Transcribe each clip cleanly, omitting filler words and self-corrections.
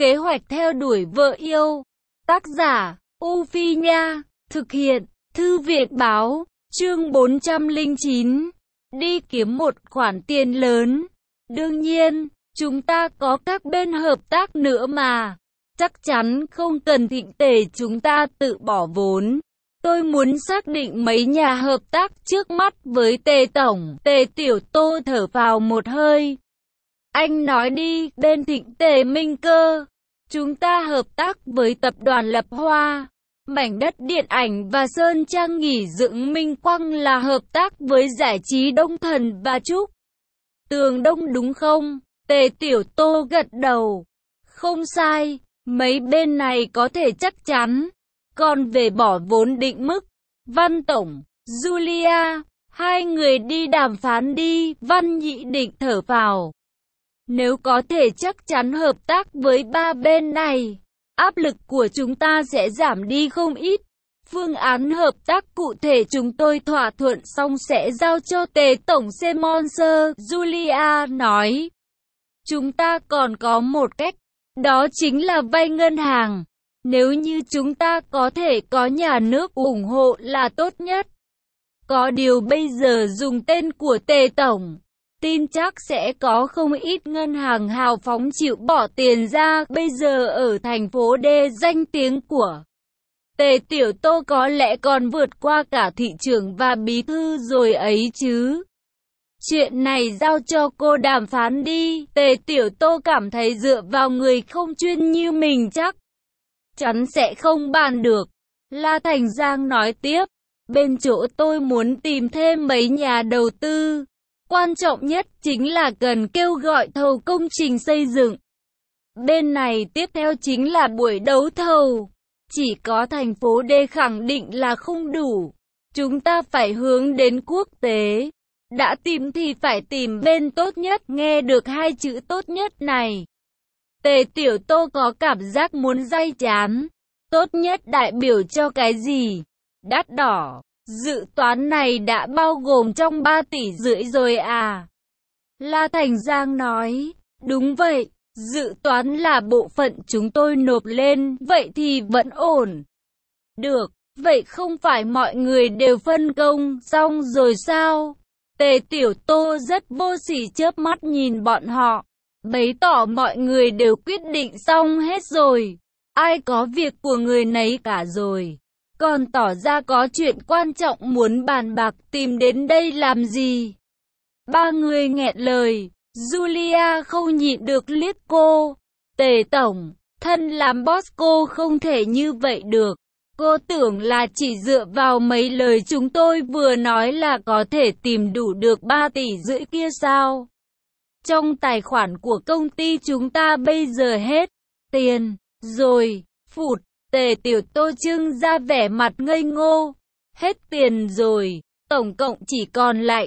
Kế hoạch theo đuổi vợ yêu. Tác giả, U Phi Nha. Thực hiện, Thư viện Báo. Chương 409. Đi kiếm một khoản tiền lớn. Đương nhiên, chúng ta có các bên hợp tác nữa mà. Chắc chắn không cần Thịnh Tề chúng ta tự bỏ vốn. Tôi muốn xác định mấy nhà hợp tác trước mắt với Tề Tổng. Tề Tiểu Tô thở phào một hơi. Anh nói đi, bên Thịnh Tề Minh Cơ. Chúng ta hợp tác với tập đoàn Lập Hoa, mảnh đất điện ảnh và Sơn Trang nghỉ dưỡng Minh Quang là hợp tác với giải trí Đông Thần và Trúc Tường Đông đúng không? Tề Tiểu Tô gật đầu. Không sai, mấy bên này có thể chắc chắn. Còn về bỏ vốn định mức, Văn Tổng, Julia, hai người đi đàm phán đi. Văn Nhị Định thở phào. Nếu có thể chắc chắn hợp tác với ba bên này, áp lực của chúng ta sẽ giảm đi không ít. Phương án hợp tác cụ thể chúng tôi thỏa thuận xong sẽ giao cho Tề Tổng Semonser, Julia nói. Chúng ta còn có một cách, đó chính là vay ngân hàng. Nếu như chúng ta có thể có nhà nước ủng hộ là tốt nhất. Có điều bây giờ dùng tên của Tề Tổng, tin chắc sẽ có không ít ngân hàng hào phóng chịu bỏ tiền ra. Bây giờ ở thành phố D, danh tiếng của Tề Tiểu Tô có lẽ còn vượt qua cả thị trưởng và bí thư rồi ấy chứ. Chuyện này giao cho cô đàm phán đi. Tề Tiểu Tô cảm thấy dựa vào người không chuyên như mình chắc chắn sẽ không bàn được. La Thành Giang nói tiếp. Bên chỗ tôi muốn tìm thêm mấy nhà đầu tư. Quan trọng nhất chính là cần kêu gọi thầu công trình xây dựng. Bên này tiếp theo chính là buổi đấu thầu. Chỉ có thành phố D khẳng định là không đủ. Chúng ta phải hướng đến quốc tế. Đã tìm thì phải tìm bên tốt nhất. Nghe được hai chữ tốt nhất này, Tề Tiểu Tô có cảm giác muốn day chán. Tốt nhất đại biểu cho cái gì? Đắt đỏ. Dự toán này đã bao gồm trong 3,5 tỷ rồi à? La Thành Giang nói. Đúng vậy, dự toán là bộ phận chúng tôi nộp lên, vậy thì vẫn ổn. Được, vậy không phải mọi người đều phân công xong rồi sao? Tề Tiểu Tô rất vô sỉ chớp mắt nhìn bọn họ, bày tỏ mọi người đều quyết định xong hết rồi. Ai có việc của người nấy cả rồi. Còn tỏ ra có chuyện quan trọng muốn bàn bạc, tìm đến đây làm gì? Ba người nghẹn lời. Julia không nhịn được liếc cô. Tề Tổng, thân làm boss cô không thể như vậy được. Cô tưởng là chỉ dựa vào mấy lời chúng tôi vừa nói là có thể tìm đủ được 3,5 tỷ kia sao? Trong tài khoản của công ty chúng ta bây giờ hết tiền rồi. Phụt. Tề Tiểu Tô trưng ra vẻ mặt ngây ngô. Hết tiền rồi, tổng cộng chỉ còn lại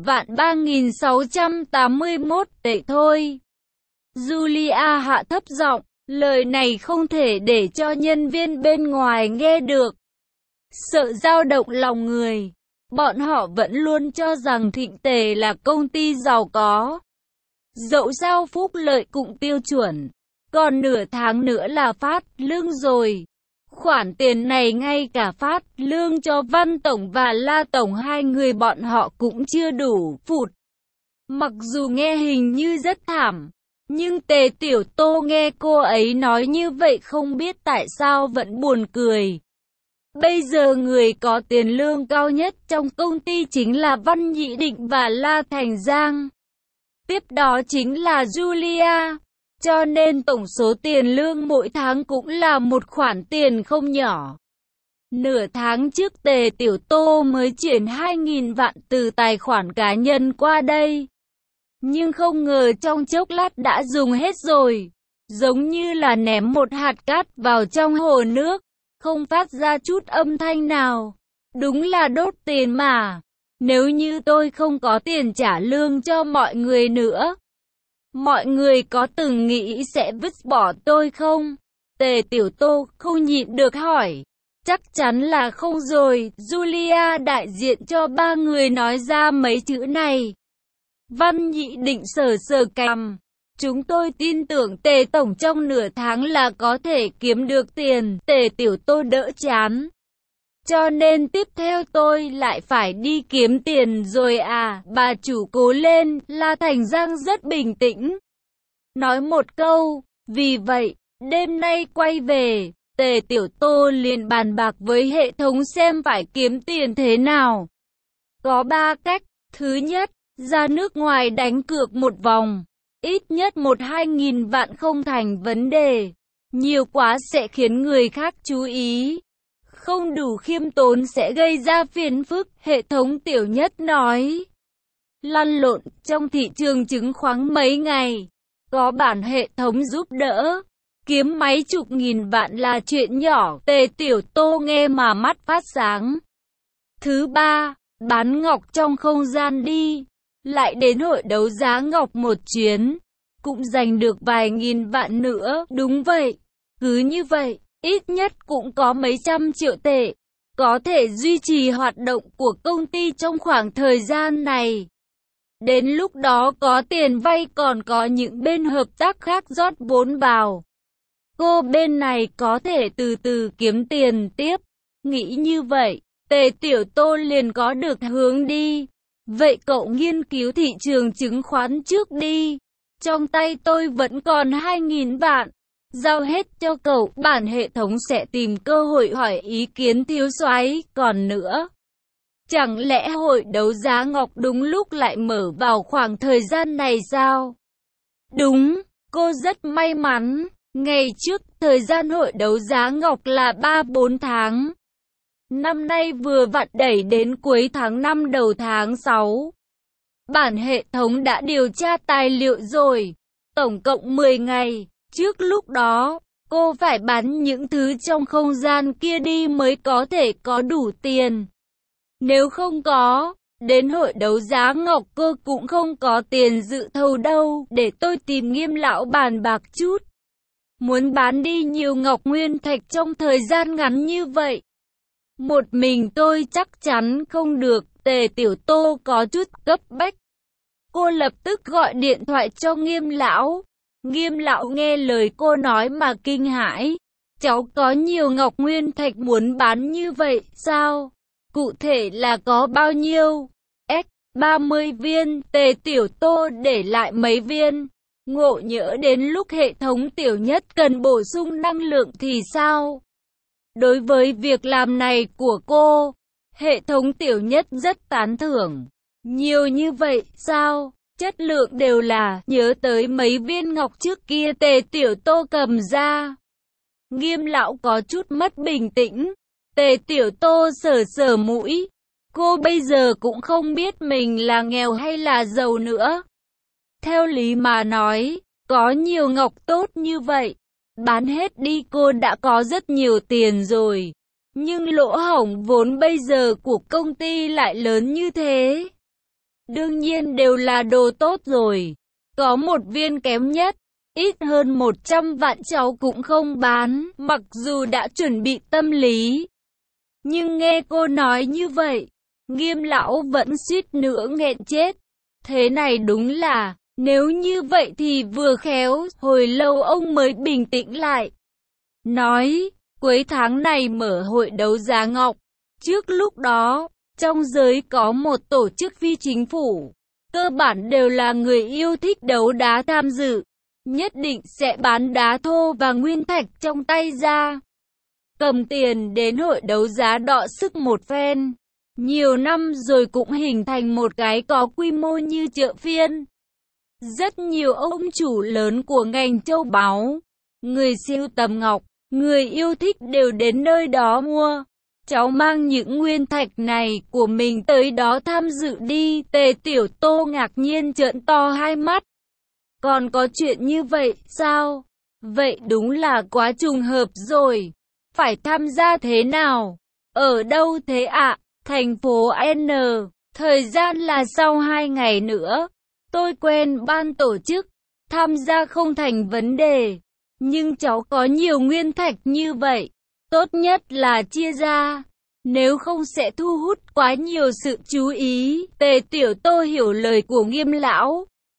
7.3681 tệ thôi. Julia hạ thấp giọng, lời này không thể để cho nhân viên bên ngoài nghe được. Sợ dao động lòng người, bọn họ vẫn luôn cho rằng Thịnh Tề là công ty giàu có. Dẫu sao phúc lợi cũng tiêu chuẩn, còn nửa tháng nữa là phát lương rồi. Khoản tiền này ngay cả phát lương cho Văn Tổng và La Tổng hai người bọn họ cũng chưa đủ. Phụt. Mặc dù nghe hình như rất thảm, nhưng Tề Tiểu Tô nghe cô ấy nói như vậy không biết tại sao vẫn buồn cười. Bây giờ người có tiền lương cao nhất trong công ty chính là Văn Nhị Định và La Thành Giang. Tiếp đó chính là Julia. Cho nên tổng số tiền lương mỗi tháng cũng là một khoản tiền không nhỏ. Nửa tháng trước Tề Tiểu Tô mới chuyển 2.000 vạn từ tài khoản cá nhân qua đây. Nhưng không ngờ trong chốc lát đã dùng hết rồi. Giống như là ném một hạt cát vào trong hồ nước, không phát ra chút âm thanh nào. Đúng là đốt tiền mà. Nếu như tôi không có tiền trả lương cho mọi người nữa, mọi người có từng nghĩ sẽ vứt bỏ tôi không? Tề Tiểu Tô không nhịn được hỏi. Chắc chắn là không rồi. Julia đại diện cho ba người nói ra mấy chữ này. Văn Nhị Định sờ sờ cằm. Chúng tôi tin tưởng Tề Tổng trong nửa tháng là có thể kiếm được tiền. Tề Tiểu Tô đỡ chán. Cho nên tiếp theo tôi lại phải đi kiếm tiền rồi à. Bà chủ cố lên. La Thành Giang rất bình tĩnh. Nói một câu. Vì vậy, đêm nay quay về, Tề Tiểu Tô liền bàn bạc với hệ thống xem phải kiếm tiền thế nào. Có 3 cách. Thứ nhất, ra nước ngoài đánh cược một vòng. Ít nhất 1-2 nghìn vạn không thành vấn đề. Nhiều quá sẽ khiến người khác chú ý. Không đủ khiêm tốn sẽ gây ra phiền phức, hệ thống Tiểu Nhất nói. Lăn lộn trong thị trường chứng khoán mấy ngày. Có bản hệ thống giúp đỡ. Kiếm mấy chục nghìn vạn là chuyện nhỏ. Tề Tiểu Tô nghe mà mắt phát sáng. Thứ ba, bán ngọc trong không gian đi. Lại đến hội đấu giá ngọc một chuyến. Cũng giành được vài nghìn vạn nữa. Đúng vậy. Cứ như vậy, ít nhất cũng có mấy trăm triệu tệ. Có thể duy trì hoạt động của công ty trong khoảng thời gian này. Đến lúc đó có tiền vay còn có những bên hợp tác khác rót vốn vào. Cô bên này có thể từ từ kiếm tiền tiếp. Nghĩ như vậy, Tề Tiểu Tô liền có được hướng đi. Vậy cậu nghiên cứu thị trường chứng khoán trước đi. Trong tay tôi vẫn còn 2.000 vạn. Giao hết cho cậu, bản hệ thống sẽ tìm cơ hội hỏi ý kiến thiếu soái. Còn nữa, chẳng lẽ hội đấu giá ngọc đúng lúc lại mở vào khoảng thời gian này sao? Đúng, cô rất may mắn. Ngày trước, thời gian hội đấu giá ngọc là 3-4 tháng. Năm nay vừa vặn đẩy đến cuối tháng 5 đầu tháng 6. Bản hệ thống đã điều tra tài liệu rồi. Tổng cộng 10 ngày. Trước lúc đó, cô phải bán những thứ trong không gian kia đi mới có thể có đủ tiền. Nếu không có, đến hội đấu giá ngọc cô cũng không có tiền dự thầu đâu. Để tôi tìm Nghiêm lão bàn bạc chút. Muốn bán đi nhiều ngọc nguyên thạch trong thời gian ngắn như vậy. Một mình tôi chắc chắn không được. Tề Tiểu Tô có chút cấp bách. Cô lập tức gọi điện thoại cho Nghiêm lão. Nghiêm lão nghe lời cô nói mà kinh hãi. Cháu có nhiều ngọc nguyên thạch muốn bán như vậy sao? Cụ thể là có bao nhiêu? 30 viên. Tề Tiểu Tô để lại mấy viên. Ngộ nhỡ đến lúc hệ thống Tiểu Nhất cần bổ sung năng lượng thì sao? Đối với việc làm này của cô, hệ thống Tiểu Nhất rất tán thưởng. Nhiều như vậy sao? Chất lượng đều là. Nhớ tới mấy viên ngọc trước kia Tề Tiểu Tô cầm ra. Nghiêm lão có chút mất bình tĩnh. Tề Tiểu Tô sờ sờ mũi. Cô bây giờ cũng không biết mình là nghèo hay là giàu nữa. Theo lý mà nói, có nhiều ngọc tốt như vậy, bán hết đi cô đã có rất nhiều tiền rồi. Nhưng lỗ hổng vốn bây giờ của công ty lại lớn như thế. Đương nhiên đều là đồ tốt rồi. Có một viên kém nhất, ít hơn 100 vạn cháu cũng không bán, mặc dù đã chuẩn bị tâm lý. Nhưng nghe cô nói như vậy, Nghiêm lão vẫn suýt nữa nghẹn chết. Thế này đúng là, nếu như vậy thì vừa khéo, hồi lâu ông mới bình tĩnh lại. Nói, cuối tháng này mở hội đấu giá ngọc. Trước lúc đó, trong giới có một tổ chức phi chính phủ, cơ bản đều là người yêu thích đấu đá tham dự. Nhất định sẽ bán đá thô và nguyên thạch trong tay ra. Cầm tiền đến hội đấu giá đọ sức một phen. Nhiều năm rồi cũng hình thành một cái có quy mô như chợ phiên. Rất nhiều ông chủ lớn của ngành châu báu, người sưu tầm ngọc, người yêu thích đều đến nơi đó mua. Cháu mang những nguyên thạch này của mình tới đó tham dự đi. Tề Tiểu Tô ngạc nhiên trợn to hai mắt. Còn có chuyện như vậy sao? Vậy đúng là quá trùng hợp rồi. Phải tham gia thế nào? Ở đâu thế ạ? Thành phố N. Thời gian là sau 2 ngày nữa. Tôi quen ban tổ chức. Tham gia không thành vấn đề. Nhưng cháu có nhiều nguyên thạch như vậy. Tốt nhất là chia ra. Nếu không sẽ thu hút quá nhiều sự chú ý. Tề Tiểu Tô hiểu lời của Nghiêm lão.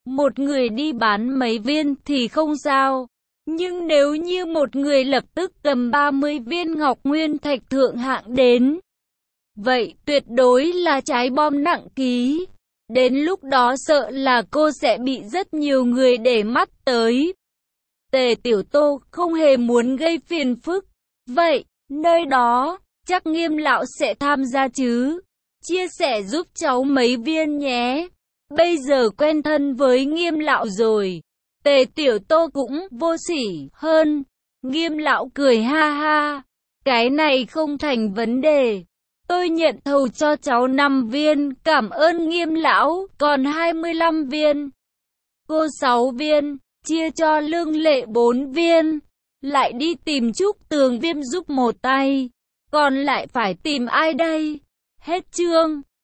Một người đi bán mấy viên thì không sao. Nhưng nếu như một người lập tức cầm 30 viên ngọc nguyên thạch thượng hạng đến, vậy tuyệt đối là trái bom nặng ký. Đến lúc đó sợ là cô sẽ bị rất nhiều người để mắt tới. Tề Tiểu Tô không hề muốn gây phiền phức. Vậy, nơi đó, chắc Nghiêm lão sẽ tham gia chứ? Chia sẻ giúp cháu mấy viên nhé. Bây giờ quen thân với Nghiêm lão rồi. Tề Tiểu Tô cũng vô sỉ hơn. Nghiêm lão cười ha ha. Cái này không thành vấn đề. Tôi nhận thầu cho cháu 5 viên, cảm ơn Nghiêm lão, còn 25 viên. Cô 6 viên, chia cho Lương Lệ 4 viên. Lại đi tìm Trúc Tường Viêm giúp một tay. Còn lại phải tìm ai đây? Hết chương.